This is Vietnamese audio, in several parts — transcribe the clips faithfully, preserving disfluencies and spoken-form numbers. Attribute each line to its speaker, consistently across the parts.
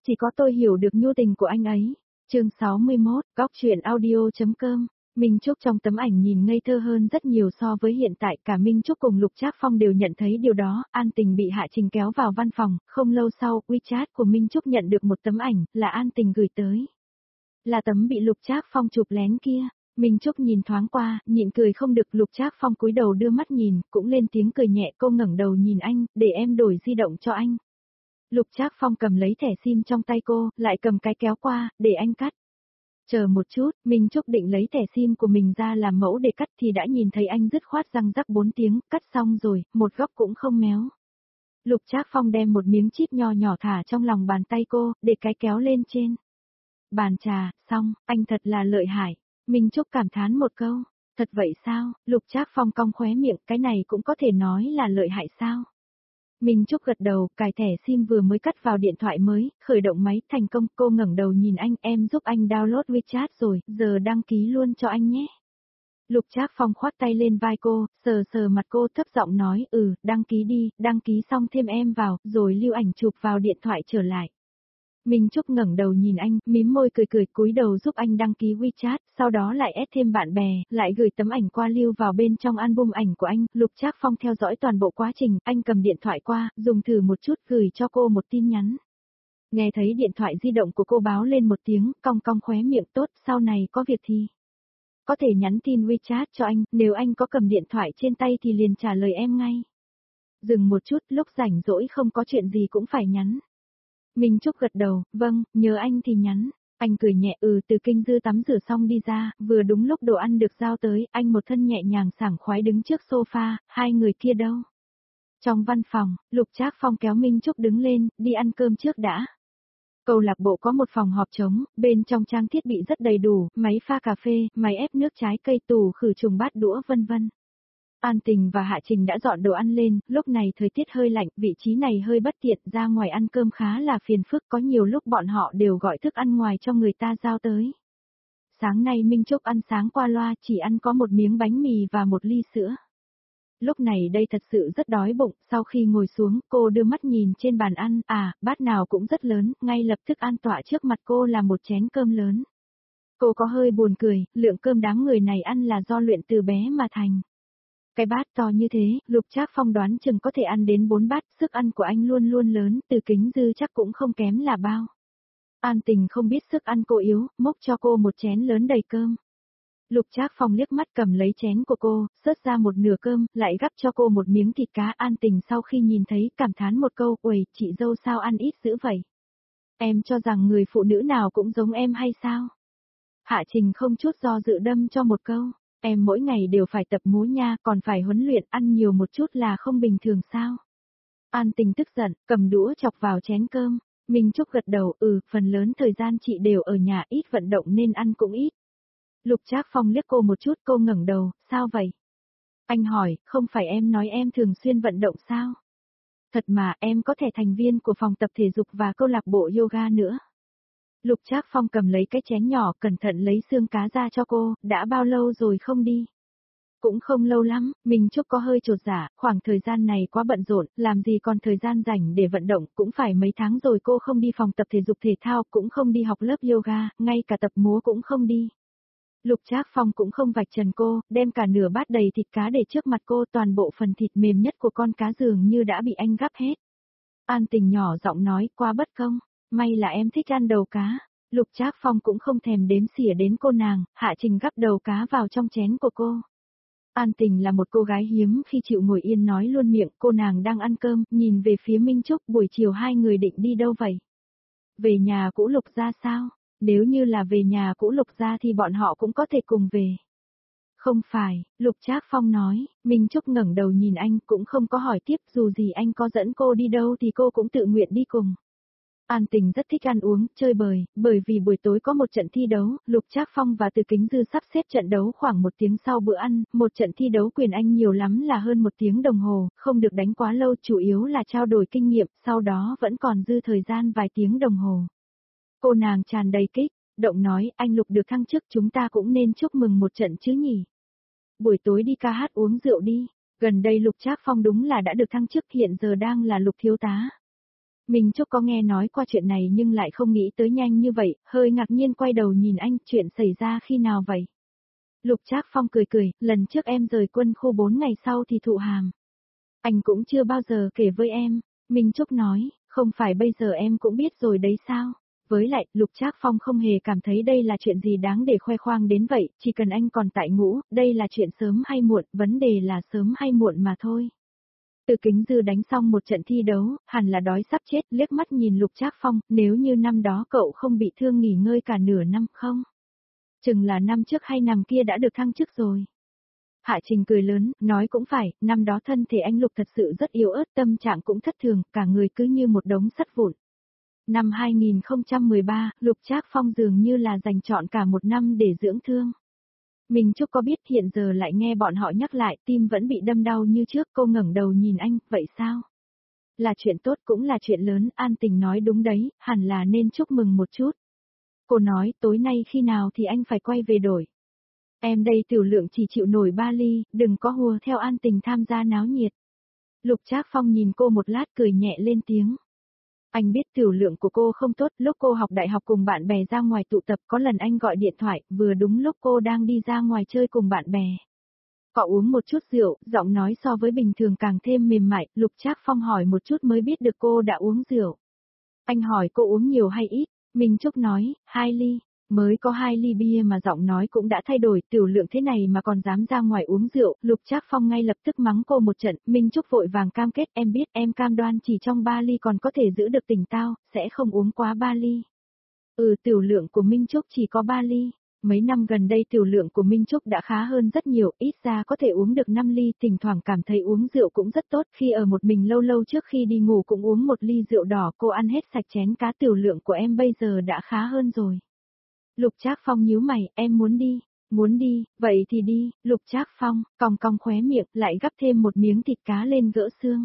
Speaker 1: Chỉ có tôi hiểu được nhu tình của anh ấy. Chương sáu mươi mốt, góc truyện audio.com. Minh Trúc trong tấm ảnh nhìn ngây thơ hơn rất nhiều so với hiện tại, cả Minh Trúc cùng Lục Trác Phong đều nhận thấy điều đó. An Tình bị Hạ Trình kéo vào văn phòng, không lâu sau, WeChat của Minh Trúc nhận được một tấm ảnh, là An Tình gửi tới. Là tấm bị Lục Trác Phong chụp lén kia. Minh Trúc nhìn thoáng qua, nhịn cười không được. Lục Trác Phong cúi đầu đưa mắt nhìn, cũng lên tiếng cười nhẹ. Cô ngẩng đầu nhìn anh, để em đổi di động cho anh. Lục Trác Phong cầm lấy thẻ sim trong tay cô, lại cầm cái kéo qua, để anh cắt. Chờ một chút, Minh Trúc định lấy thẻ sim của mình ra làm mẫu để cắt thì đã nhìn thấy anh dứt khoát răng rắc bốn tiếng, cắt xong rồi, một góc cũng không méo. Lục Trác Phong đem một miếng chip nho nhỏ thả trong lòng bàn tay cô, để cái kéo lên trên bàn trà, xong, anh thật là lợi hại. Minh Trúc cảm thán một câu, thật vậy sao? Lục Trác Phong cong khóe miệng, cái này cũng có thể nói là lợi hại sao? Minh Trúc gật đầu, cài thẻ sim vừa mới cắt vào điện thoại mới, khởi động máy, thành công. Cô ngẩng đầu nhìn anh, em giúp anh download WeChat rồi, giờ đăng ký luôn cho anh nhé. Lục Trác Phong khoác tay lên vai cô, sờ sờ mặt cô, thấp giọng nói, ừ, đăng ký đi, đăng ký xong thêm em vào, rồi lưu ảnh chụp vào điện thoại trở lại. Minh Trúc ngẩng đầu nhìn anh, mím môi cười cười, cúi đầu giúp anh đăng ký WeChat, sau đó lại add thêm bạn bè, lại gửi tấm ảnh qua lưu vào bên trong album ảnh của anh. Lục Trác Phong theo dõi toàn bộ quá trình, anh cầm điện thoại qua, dùng thử một chút, gửi cho cô một tin nhắn. Nghe thấy điện thoại di động của cô báo lên một tiếng, cong cong khóe miệng, tốt, sau này có việc thì có thể nhắn tin WeChat cho anh, nếu anh có cầm điện thoại trên tay thì liền trả lời em ngay. Dừng một chút, lúc rảnh rỗi không có chuyện gì cũng phải nhắn. Minh Trúc gật đầu, vâng, nhớ anh thì nhắn. Anh cười nhẹ, ừ, từ kinh dư tắm rửa xong đi ra, vừa đúng lúc đồ ăn được giao tới, anh một thân nhẹ nhàng sảng khoái đứng trước sofa, hai người kia đâu? Trong văn phòng, Lục Trác Phong kéo Minh Trúc đứng lên, đi ăn cơm trước đã. Câu lạc bộ có một phòng họp trống, bên trong trang thiết bị rất đầy đủ, máy pha cà phê, máy ép nước trái cây, tủ khử trùng, bát đũa vân vân. An Tình và Hạ Trình đã dọn đồ ăn lên, lúc này thời tiết hơi lạnh, vị trí này hơi bất tiện, ra ngoài ăn cơm khá là phiền phức, có nhiều lúc bọn họ đều gọi thức ăn ngoài cho người ta giao tới. Sáng nay Minh Trúc ăn sáng qua loa, chỉ ăn có một miếng bánh mì và một ly sữa. Lúc này đây thật sự rất đói bụng, sau khi ngồi xuống, cô đưa mắt nhìn trên bàn ăn, à, bát nào cũng rất lớn, ngay lập tức an tọa trước mặt cô là một chén cơm lớn. Cô có hơi buồn cười, lượng cơm đám người này ăn là do luyện từ bé mà thành. Cái bát to như thế, Lục Trác Phong đoán chừng có thể ăn đến bốn bát, sức ăn của anh luôn luôn lớn, từ kính dư chắc cũng không kém là bao. An Tình không biết sức ăn cô yếu, múc cho cô một chén lớn đầy cơm. Lục Trác Phong liếc mắt cầm lấy chén của cô, xớt ra một nửa cơm, lại gắp cho cô một miếng thịt cá. An Tình sau khi nhìn thấy, cảm thán một câu, uầy, chị dâu sao ăn ít dữ vậy? Em cho rằng người phụ nữ nào cũng giống em hay sao? Hạ Trình không chút do dự đâm cho một câu. Em mỗi ngày đều phải tập múa nha, còn phải huấn luyện, ăn nhiều một chút là không bình thường sao? An Tình tức giận, cầm đũa chọc vào chén cơm. Minh Trúc gật đầu, ừ, phần lớn thời gian chị đều ở nhà, ít vận động nên ăn cũng ít. Lục Trác Phong liếc cô một chút, cô ngẩng đầu, sao vậy? Anh hỏi, không phải em nói em thường xuyên vận động sao? Thật mà, em có thể thành viên của phòng tập thể dục và câu lạc bộ yoga nữa. Lục Trác Phong cầm lấy cái chén nhỏ, cẩn thận lấy xương cá ra cho cô, đã bao lâu rồi không đi? Cũng không lâu lắm, Minh Trúc có hơi chột dạ, khoảng thời gian này quá bận rộn, làm gì còn thời gian rảnh để vận động, cũng phải mấy tháng rồi cô không đi phòng tập thể dục thể thao, cũng không đi học lớp yoga, ngay cả tập múa cũng không đi. Lục Trác Phong cũng không vạch trần cô, đem cả nửa bát đầy thịt cá để trước mặt cô, toàn bộ phần thịt mềm nhất của con cá dường như đã bị anh gắp hết. An Tình nhỏ giọng nói, quá bất công, may là em thích ăn đầu cá. Lục Trác Phong cũng không thèm đếm xỉa đến cô nàng, Hạ Trình gắp đầu cá vào trong chén của cô. An Tình là một cô gái hiếm khi chịu ngồi yên nói luôn miệng, cô nàng đang ăn cơm, nhìn về phía Minh Trúc, buổi chiều hai người định đi đâu vậy? Về nhà cũ Lục gia sao? Nếu như là về nhà cũ Lục gia thì bọn họ cũng có thể cùng về. Không phải, Lục Trác Phong nói. Minh Trúc ngẩng đầu nhìn anh, cũng không có hỏi tiếp, dù gì anh có dẫn cô đi đâu thì cô cũng tự nguyện đi cùng. An Tình rất thích ăn uống, chơi bời, bởi vì buổi tối có một trận thi đấu, Lục Trác Phong và Từ Kính Dư sắp xếp trận đấu khoảng một tiếng sau bữa ăn, một trận thi đấu quyền Anh nhiều lắm là hơn một tiếng đồng hồ, không được đánh quá lâu, chủ yếu là trao đổi kinh nghiệm, sau đó vẫn còn dư thời gian vài tiếng đồng hồ. Cô nàng tràn đầy kích động nói, anh Lục được thăng chức, chúng ta cũng nên chúc mừng một trận chứ nhỉ. Buổi tối đi ca hát uống rượu đi, gần đây Lục Trác Phong đúng là đã được thăng chức, hiện giờ đang là Lục thiếu tá. Minh Trúc có nghe nói qua chuyện này nhưng lại không nghĩ tới nhanh như vậy, hơi ngạc nhiên quay đầu nhìn anh, chuyện xảy ra khi nào vậy? Lục Trác Phong cười cười, lần trước em rời quân khu bốn ngày sau thì thụ hàm. Anh cũng chưa bao giờ kể với em. Minh Trúc nói, không phải bây giờ em cũng biết rồi đấy sao? Với lại, Lục Trác Phong không hề cảm thấy đây là chuyện gì đáng để khoe khoang đến vậy, chỉ cần anh còn tại ngũ, đây là chuyện sớm hay muộn, vấn đề là sớm hay muộn mà thôi. Từ Kính Dư đánh xong một trận thi đấu, hẳn là đói sắp chết, liếc mắt nhìn Lục Trác Phong, nếu như năm đó cậu không bị thương nghỉ ngơi cả nửa năm không? Chừng là năm trước hay năm kia đã được thăng chức rồi. Hạ Trình cười lớn, nói cũng phải, năm đó thân thể anh Lục thật sự rất yếu ớt, tâm trạng cũng thất thường, cả người cứ như một đống sắt vụn. Năm hai nghìn không trăm mười ba, Lục Trác Phong dường như là dành trọn cả một năm để dưỡng thương. Minh Trúc có biết hiện giờ lại nghe bọn họ nhắc lại, tim vẫn bị đâm đau như trước, cô ngẩng đầu nhìn anh, vậy sao? Là chuyện tốt cũng là chuyện lớn, An Tình nói đúng đấy, hẳn là nên chúc mừng một chút. Cô nói, tối nay khi nào thì anh phải quay về đổi. Em đây tiểu lượng chỉ chịu nổi ba ly, đừng có hùa theo An Tình tham gia náo nhiệt. Lục Trác Phong nhìn cô một lát cười nhẹ lên tiếng. Anh biết tiểu lượng của cô không tốt, lúc cô học đại học cùng bạn bè ra ngoài tụ tập có lần anh gọi điện thoại, vừa đúng lúc cô đang đi ra ngoài chơi cùng bạn bè. Cọ uống một chút rượu, giọng nói so với bình thường càng thêm mềm mại, Lục Trác Phong hỏi một chút mới biết được cô đã uống rượu. Anh hỏi cô uống nhiều hay ít, Minh Trúc nói, hai ly. Mới có hai ly bia mà giọng nói cũng đã thay đổi, tiểu lượng thế này mà còn dám ra ngoài uống rượu, Lục Trác Phong ngay lập tức mắng cô một trận, Minh Trúc vội vàng cam kết, em biết, em cam đoan chỉ trong ba ly còn có thể giữ được tỉnh táo, sẽ không uống quá ba ly. Ừ, tiểu lượng của Minh Trúc chỉ có ba ly. Mấy năm gần đây tiểu lượng của Minh Trúc đã khá hơn rất nhiều, ít ra có thể uống được năm ly, thỉnh thoảng cảm thấy uống rượu cũng rất tốt, khi ở một mình lâu lâu trước khi đi ngủ cũng uống một ly rượu đỏ, cô ăn hết sạch chén cá, tiểu lượng của em bây giờ đã khá hơn rồi. Lục Trác Phong nhíu mày, em muốn đi, muốn đi, vậy thì đi, Lục Trác Phong, cong cong khóe miệng, lại gắp thêm một miếng thịt cá lên gỡ xương.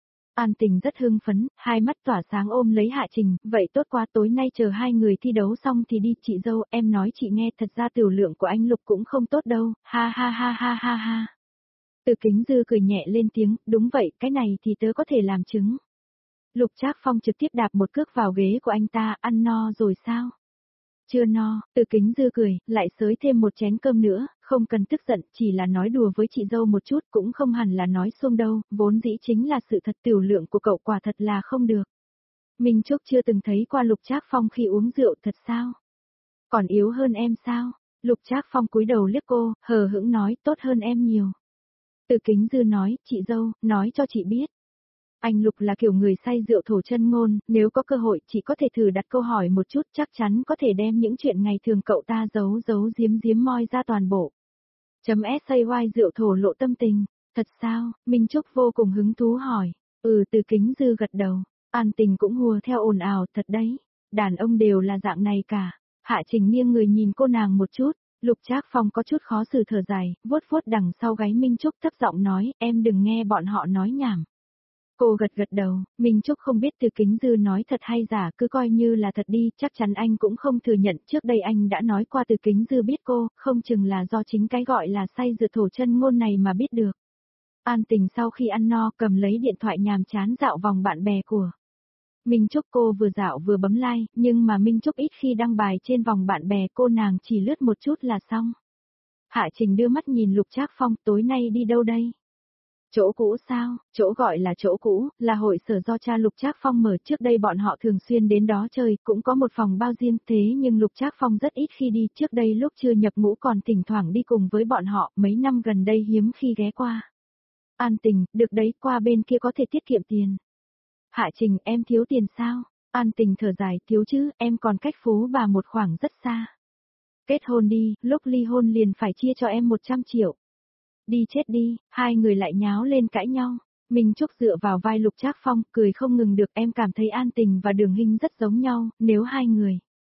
Speaker 1: An Tình rất hưng phấn, hai mắt tỏa sáng ôm lấy Hạ Trình, vậy tốt quá, tối nay chờ hai người thi đấu xong thì đi, chị dâu, em nói chị nghe, thật ra tiểu lượng của anh Lục cũng không tốt đâu, ha ha ha ha ha ha. Từ Kính Dư cười nhẹ lên tiếng, đúng vậy, cái này thì tớ có thể làm chứng. Lục Trác Phong trực tiếp đạp một cước vào ghế của anh ta, ăn no rồi sao? Chưa no, Từ Kính Dư cười, lại xới thêm một chén cơm nữa, không cần tức giận, chỉ là nói đùa với chị dâu một chút, cũng không hẳn là nói xuông đâu, vốn dĩ chính là sự thật, tiểu lượng của cậu quả thật là không được. Minh Trúc chưa từng thấy qua Lục Trác Phong khi uống rượu, thật sao? Còn yếu hơn em sao? Lục Trác Phong cúi đầu liếc cô, hờ hững nói, tốt hơn em nhiều. Từ Kính Dư nói, chị dâu, nói cho chị biết. Anh Lục là kiểu người say rượu thổ chân ngôn, nếu có cơ hội chỉ có thể thử đặt câu hỏi một chút, chắc chắn có thể đem những chuyện ngày thường cậu ta giấu giấu giếm giếm moi ra toàn bộ. Chấm say rượu thổ lộ tâm tình, thật sao, Minh Trúc vô cùng hứng thú hỏi, ừ, Từ Kính Dư gật đầu, An Tình cũng hùa theo ồn ào, thật đấy, đàn ông đều là dạng này cả. Hạ Trình nghiêng người nhìn cô nàng một chút, Lục Trác Phong có chút khó xử thở dài, vuốt vuốt đằng sau gáy Minh Trúc thấp giọng nói, em đừng nghe bọn họ nói nhảm. Cô gật gật đầu, Minh Trúc không biết Từ Kính Dư nói thật hay giả, cứ coi như là thật đi, chắc chắn anh cũng không thừa nhận, trước đây anh đã nói qua Từ Kính Dư biết cô, không chừng là do chính cái gọi là say rượu thổ chân ngôn này mà biết được. An Tình sau khi ăn no cầm lấy điện thoại nhàm chán dạo vòng bạn bè của Minh Trúc, cô vừa dạo vừa bấm like, nhưng mà Minh Trúc ít khi đăng bài trên vòng bạn bè, cô nàng chỉ lướt một chút là xong. Hạ Trình đưa mắt nhìn Lục Trác Phong, tối nay đi đâu đây? Chỗ cũ sao, chỗ gọi là chỗ cũ, là hội sở do cha Lục Trác Phong mở, trước đây bọn họ thường xuyên đến đó chơi, cũng có một phòng bao riêng, thế nhưng Lục Trác Phong rất ít khi đi, trước đây lúc chưa nhập ngũ còn thỉnh thoảng đi cùng với bọn họ, mấy năm gần đây hiếm khi ghé qua. An Tình, được đấy, qua bên kia có thể tiết kiệm tiền. Hạ Trình, em thiếu tiền sao? An Tình thở dài, thiếu chứ, em còn cách Phú Bà một khoảng rất xa. Kết hôn đi, lúc ly hôn liền phải chia cho em một trăm triệu. Đi chết đi, hai người lại nháo lên cãi nhau. Minh Trúc dựa vào vai Lục Trác Phong, cười không ngừng được, em cảm thấy An Tình và Đường Hinh rất giống nhau, nếu hai người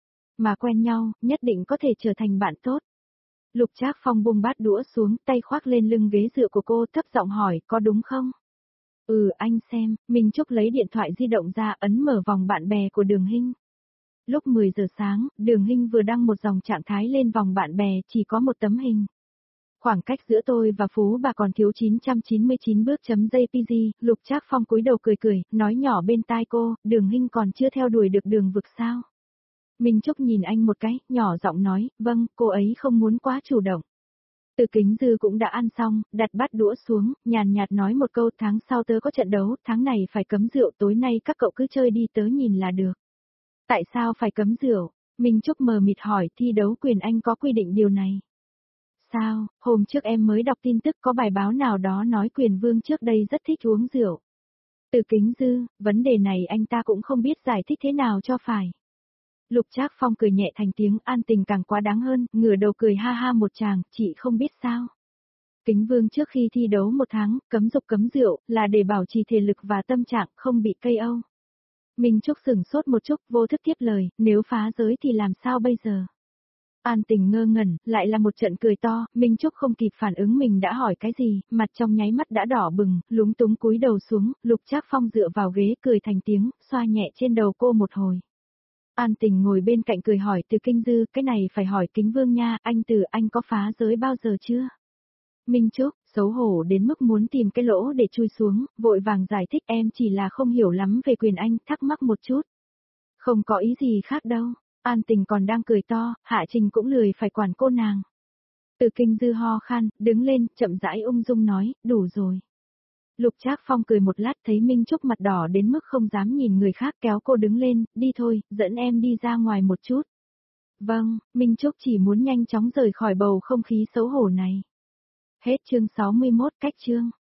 Speaker 1: mà quen nhau, nhất định có thể trở thành bạn tốt. Lục Trác Phong buông bát đũa xuống, tay khoác lên lưng ghế dựa của cô, thấp giọng hỏi, có đúng không? Ừ, anh xem, Minh Trúc lấy điện thoại di động ra, ấn mở vòng bạn bè của Đường Hinh. Lúc mười giờ sáng, Đường Hinh vừa đăng một dòng trạng thái lên vòng bạn bè, chỉ có một tấm hình. Khoảng cách giữa tôi và Phú bà còn thiếu chín trăm chín mươi chín bước chấm gi pê giê, Lục Trác Phong cúi đầu cười cười, nói nhỏ bên tai cô, Đường Hinh còn chưa theo đuổi được Đường Vực sao? Minh Trúc nhìn anh một cái, nhỏ giọng nói, vâng, cô ấy không muốn quá chủ động. Từ Kính Dư cũng đã ăn xong, đặt bát đũa xuống, nhàn nhạt nói một câu, tháng sau tớ có trận đấu, tháng này phải cấm rượu, tối nay các cậu cứ chơi đi, tớ nhìn là được. Tại sao phải cấm rượu? Minh Trúc mờ mịt hỏi, thi đấu quyền Anh có quy định điều này. Sao, hôm trước em mới đọc tin tức có bài báo nào đó nói Quyền Vương trước đây rất thích uống rượu. Từ Kính Dư, vấn đề này anh ta cũng không biết giải thích thế nào cho phải. Lục Trác Phong cười nhẹ thành tiếng, An Tình càng quá đáng hơn, ngửa đầu cười ha ha một tràng, chị không biết sao. Kính Vương trước khi thi đấu một tháng, cấm dục cấm rượu, là để bảo trì thể lực và tâm trạng không bị cây âu. Minh Trúc sửng sốt một chút, vô thức tiếp lời, nếu phá giới thì làm sao bây giờ? An Tình ngơ ngẩn, lại là một trận cười to, Minh Trúc không kịp phản ứng mình đã hỏi cái gì, mặt trong nháy mắt đã đỏ bừng, lúng túng cúi đầu xuống, Lục Trác Phong dựa vào ghế cười thành tiếng, xoa nhẹ trên đầu cô một hồi. An Tình ngồi bên cạnh cười hỏi Từ Kinh Dư, cái này phải hỏi Kính Vương nha, anh Từ anh có phá giới bao giờ chưa? Minh Trúc, xấu hổ đến mức muốn tìm cái lỗ để chui xuống, vội vàng giải thích em chỉ là không hiểu lắm về quyền Anh, thắc mắc một chút. Không có ý gì khác đâu. An Tình còn đang cười to, Hạ Trình cũng lười phải quản cô nàng. Từ Kinh Dư ho khan, đứng lên, chậm rãi ung dung nói, đủ rồi. Lục Trác Phong cười một lát thấy Minh Trúc mặt đỏ đến mức không dám nhìn người khác kéo cô đứng lên, đi thôi, dẫn em đi ra ngoài một chút. Vâng, Minh Trúc chỉ muốn nhanh chóng rời khỏi bầu không khí xấu hổ này. Hết chương sáu mươi mốt, cách chương.